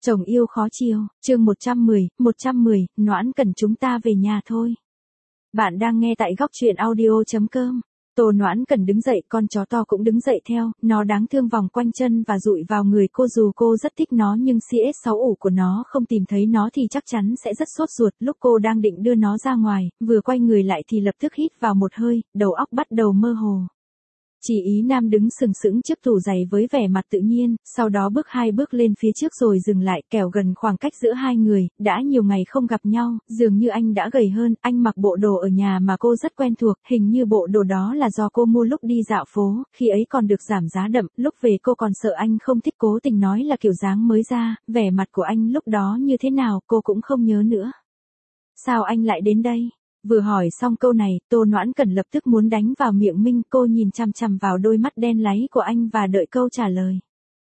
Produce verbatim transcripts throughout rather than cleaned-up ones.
Chồng yêu khó chiều, chương một trăm mười, một trăm mười, Noãn Cẩn chúng ta về nhà thôi. Bạn đang nghe tại góc truyện audio chấm com. Tô Noãn Cẩn đứng dậy, con chó to cũng đứng dậy theo, nó đáng thương vòng quanh chân và dụi vào người cô dù cô rất thích nó nhưng xê ét sáu ủ của nó không tìm thấy nó thì chắc chắn sẽ rất sốt ruột. Lúc cô đang định đưa nó ra ngoài, vừa quay người lại thì lập tức hít vào một hơi, đầu óc bắt đầu mơ hồ. Chị Ý Nam đứng sừng sững trước tủ giày với vẻ mặt tự nhiên, sau đó bước hai bước lên phía trước rồi dừng lại, kẻo gần khoảng cách giữa hai người, đã nhiều ngày không gặp nhau, dường như anh đã gầy hơn, anh mặc bộ đồ ở nhà mà cô rất quen thuộc, hình như bộ đồ đó là do cô mua lúc đi dạo phố, khi ấy còn được giảm giá đậm, lúc về cô còn sợ anh không thích cố tình nói là kiểu dáng mới ra, vẻ mặt của anh lúc đó như thế nào cô cũng không nhớ nữa. Sao anh lại đến đây? Vừa hỏi xong câu này, Tô Noãn Cẩn lập tức muốn đánh vào miệng Minh, cô nhìn chằm chằm vào đôi mắt đen láy của anh và đợi câu trả lời.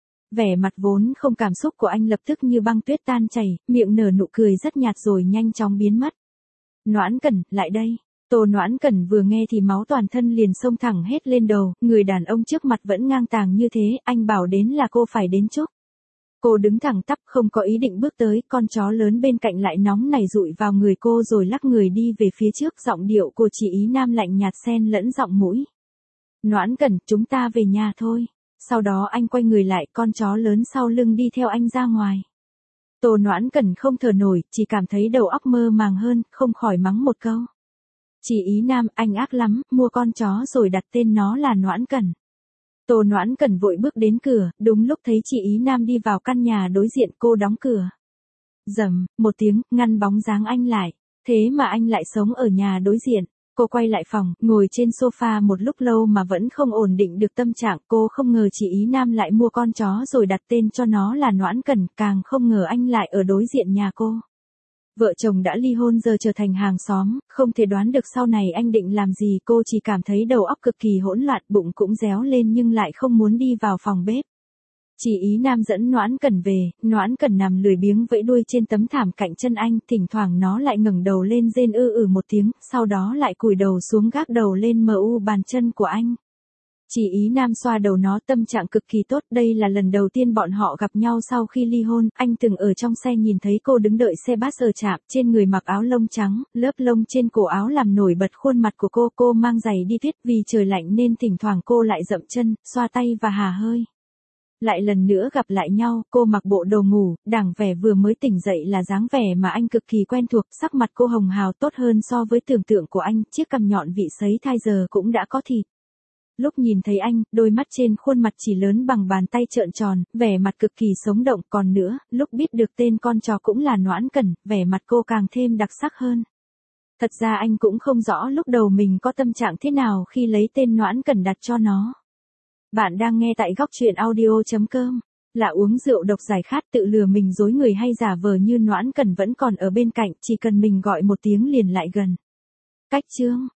Vẻ mặt vốn không cảm xúc của anh lập tức như băng tuyết tan chảy, miệng nở nụ cười rất nhạt rồi nhanh chóng biến mất. Noãn Cẩn, lại đây. Tô Noãn Cẩn vừa nghe thì máu toàn thân liền xông thẳng hết lên đầu, người đàn ông trước mặt vẫn ngang tàng như thế, anh bảo đến là cô phải đến chúc. Cô đứng thẳng tắp không có ý định bước tới, con chó lớn bên cạnh lại nóng nảy dụi vào người cô rồi lắc người đi về phía trước, giọng điệu của chị Ý Nam lạnh nhạt xen lẫn giọng mũi. Noãn Cẩn, chúng ta về nhà thôi. Sau đó anh quay người lại, con chó lớn sau lưng đi theo anh ra ngoài. Tô Noãn Cẩn không thở nổi, chỉ cảm thấy đầu óc mơ màng hơn, không khỏi mắng một câu. Chị Ý Nam, anh ác lắm, mua con chó rồi đặt tên nó là Noãn Cẩn. Tô Noãn Cẩn vội bước đến cửa, đúng lúc thấy chị Ý Nam đi vào căn nhà đối diện, cô đóng cửa. Rầm, một tiếng, ngăn bóng dáng anh lại. Thế mà anh lại sống ở nhà đối diện. Cô quay lại phòng, ngồi trên sofa một lúc lâu mà vẫn không ổn định được tâm trạng. Cô không ngờ chị Ý Nam lại mua con chó rồi đặt tên cho nó là Noãn Cẩn, càng không ngờ anh lại ở đối diện nhà cô. Vợ chồng đã ly hôn giờ trở thành hàng xóm, không thể đoán được sau này anh định làm gì, cô chỉ cảm thấy đầu óc cực kỳ hỗn loạn, bụng cũng réo lên nhưng lại không muốn đi vào phòng bếp. Chị Ý Nam dẫn Noãn Cẩn về, Noãn Cẩn nằm lười biếng vẫy đuôi trên tấm thảm cạnh chân anh, thỉnh thoảng nó lại ngẩng đầu lên rên ư ử một tiếng, sau đó lại cúi đầu xuống gác đầu lên mờ u bàn chân của anh. Chị Ý Nam xoa đầu nó, tâm trạng cực kỳ tốt, đây là lần đầu tiên bọn họ gặp nhau sau khi ly hôn, anh từng ở trong xe nhìn thấy cô đứng đợi xe bus ở trạm, trên người mặc áo lông trắng, lớp lông trên cổ áo làm nổi bật khuôn mặt của cô, cô mang giày đi tuyết vì trời lạnh nên thỉnh thoảng cô lại dậm chân, xoa tay và hà hơi. Lại lần nữa gặp lại nhau, cô mặc bộ đồ ngủ, đàng vẻ vừa mới tỉnh dậy là dáng vẻ mà anh cực kỳ quen thuộc, sắc mặt cô hồng hào tốt hơn so với tưởng tượng của anh, chiếc cằm nhọn vị sấy thai giờ cũng đã có thịt. Lúc nhìn thấy anh, đôi mắt trên khuôn mặt chỉ lớn bằng bàn tay trợn tròn, vẻ mặt cực kỳ sống động, còn nữa, lúc biết được tên con chó cũng là Noãn Cẩn, vẻ mặt cô càng thêm đặc sắc hơn. Thật ra anh cũng không rõ lúc đầu mình có tâm trạng thế nào khi lấy tên Noãn Cẩn đặt cho nó. Bạn đang nghe tại góc truyện audio chấm com. Là uống rượu độc giải khát, tự lừa mình dối người hay giả vờ như Noãn Cẩn vẫn còn ở bên cạnh, chỉ cần mình gọi một tiếng liền lại gần. Cách chương.